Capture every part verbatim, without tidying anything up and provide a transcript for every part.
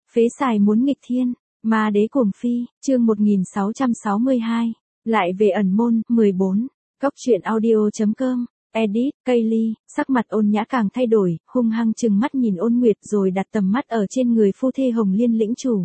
Phế xài muốn nghịch thiên, ma đế cuồng phi, chương một nghìn sáu trăm sáu mươi hai, lại về ẩn môn, mười bốn, Cốc truyện audio.com, edit, Kaylee, sắc mặt Ôn Nhã càng thay đổi, hung hăng trừng mắt nhìn Ôn Nguyệt rồi đặt tầm mắt ở trên người phu thê Hồng Liên lĩnh chủ.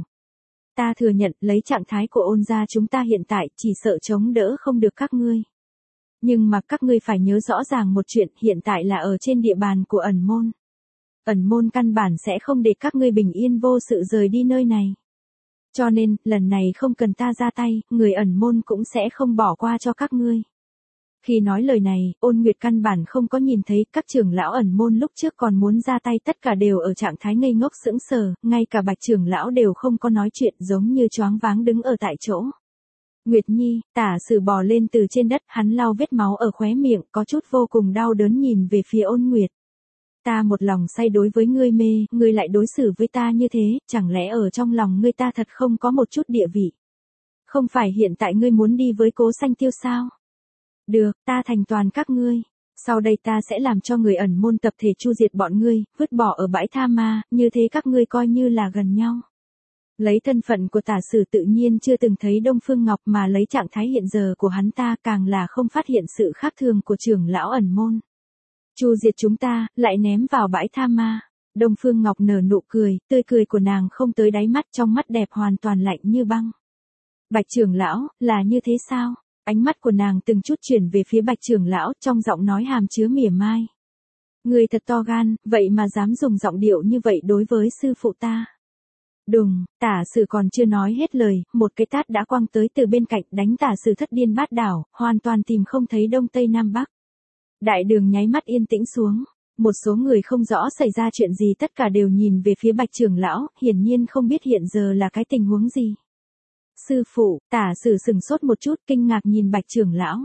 Ta thừa nhận, lấy trạng thái của Ôn gia chúng ta hiện tại, chỉ sợ chống đỡ không được các ngươi. Nhưng mà các ngươi phải nhớ rõ ràng một chuyện, hiện tại là ở trên địa bàn của ẩn môn. Ẩn môn căn bản sẽ không để các ngươi bình yên vô sự rời đi nơi này. Cho nên, lần này không cần ta ra tay, người ẩn môn cũng sẽ không bỏ qua cho các ngươi. Khi nói lời này, Ôn Nguyệt căn bản không có nhìn thấy các trưởng lão ẩn môn lúc trước còn muốn ra tay, tất cả đều ở trạng thái ngây ngốc sững sờ, ngay cả Bạch trưởng lão đều không có nói chuyện, giống như choáng váng đứng ở tại chỗ. Nguyệt Nhi, Tả Sử bò lên từ trên đất, hắn lau vết máu ở khóe miệng, có chút vô cùng đau đớn nhìn về phía Ôn Nguyệt. Ta một lòng say đối với ngươi mê, ngươi lại đối xử với ta như thế, chẳng lẽ ở trong lòng ngươi ta thật không có một chút địa vị? Không phải hiện tại ngươi muốn đi với Cố Sanh Tiêu sao? Được, ta thành toàn các ngươi. Sau đây ta sẽ làm cho người ẩn môn tập thể chu diệt bọn ngươi, vứt bỏ ở bãi tha ma, như thế các ngươi coi như là gần nhau. Lấy thân phận của Tả Sử tự nhiên chưa từng thấy Đông Phương Ngọc, mà lấy trạng thái hiện giờ của hắn ta càng là không phát hiện sự khác thường của trưởng lão ẩn môn. Chu diệt chúng ta, lại ném vào bãi tha ma. Đông Phương Ngọc nở nụ cười, tươi cười của nàng không tới đáy mắt, trong mắt đẹp hoàn toàn lạnh như băng. Bạch trưởng lão, là như thế sao? Ánh mắt của nàng từng chút chuyển về phía Bạch trưởng lão, trong giọng nói hàm chứa mỉa mai. Người thật to gan, vậy mà dám dùng giọng điệu như vậy đối với sư phụ ta. Đùng, Tả Sử còn chưa nói hết lời, một cái tát đã quăng tới từ bên cạnh, đánh Tả Sử thất điên bát đảo, hoàn toàn tìm không thấy đông tây nam bắc. Đại đường nháy mắt yên tĩnh xuống, một số người không rõ xảy ra chuyện gì tất cả đều nhìn về phía Bạch trưởng lão, hiển nhiên không biết hiện giờ là cái tình huống gì. Sư phụ, Tả Sử sừng sốt một chút, kinh ngạc nhìn Bạch trưởng lão.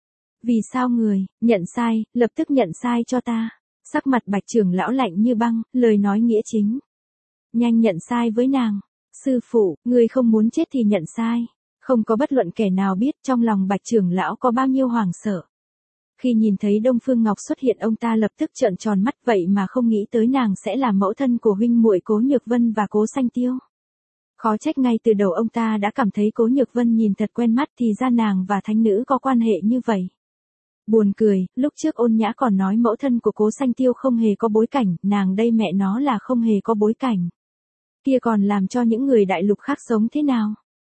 Vì sao người, nhận sai, lập tức nhận sai cho ta. Sắc mặt Bạch trưởng lão lạnh như băng, lời nói nghĩa chính. Nhanh nhận sai với nàng. Sư phụ, người không muốn chết thì nhận sai. Không có bất luận kẻ nào biết trong lòng Bạch trưởng lão có bao nhiêu hoảng sợ. Khi nhìn thấy Đông Phương Ngọc xuất hiện, ông ta lập tức trợn tròn mắt, vậy mà không nghĩ tới nàng sẽ là mẫu thân của huynh muội Cố Nhược Vân và Cố Sanh Tiêu. Khó trách ngay từ đầu ông ta đã cảm thấy Cố Nhược Vân nhìn thật quen mắt, thì ra nàng và thánh nữ có quan hệ như vậy. Buồn cười, lúc trước Ôn Nhã còn nói mẫu thân của Cố Sanh Tiêu không hề có bối cảnh, nàng đây mẹ nó là không hề có bối cảnh. Kia còn làm cho những người đại lục khác sống thế nào?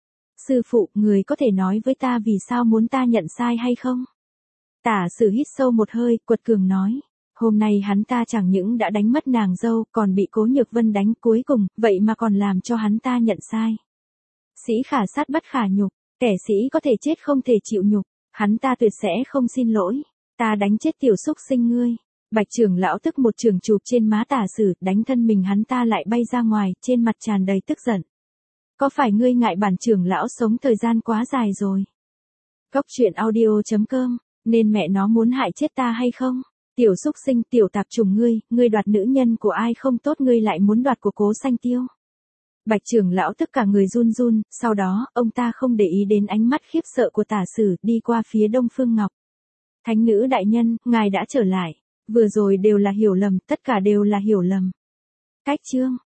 Sư phụ, người có thể nói với ta vì sao muốn ta nhận sai hay không? Tả Sử hít sâu một hơi, quật cường nói. Hôm nay hắn ta chẳng những đã đánh mất nàng dâu, còn bị Cố Nhược Vân đánh cuối cùng, vậy mà còn làm cho hắn ta nhận sai. Sĩ khả sát bất khả nhục, kẻ sĩ có thể chết không thể chịu nhục, hắn ta tuyệt sẽ không xin lỗi. Ta đánh chết tiểu xúc sinh ngươi. Bạch trưởng lão tức một trường chụp trên má Tả Sử, đánh thân mình hắn ta lại bay ra ngoài, trên mặt tràn đầy tức giận. Có phải ngươi ngại bản trưởng lão sống thời gian quá dài rồi? Cốc truyện audio.com, nên mẹ nó muốn hại chết ta hay không? Tiểu xúc sinh, tiểu tạp trùng ngươi, ngươi đoạt nữ nhân của ai không tốt, ngươi lại muốn đoạt của Cố Sanh Tiêu. Bạch trưởng lão tức cả người run run, sau đó, ông ta không để ý đến ánh mắt khiếp sợ của Tả Sử, đi qua phía Đông Phương Ngọc. Thánh nữ đại nhân, ngài đã trở lại. Vừa rồi đều là hiểu lầm, tất cả đều là hiểu lầm. Cách chương,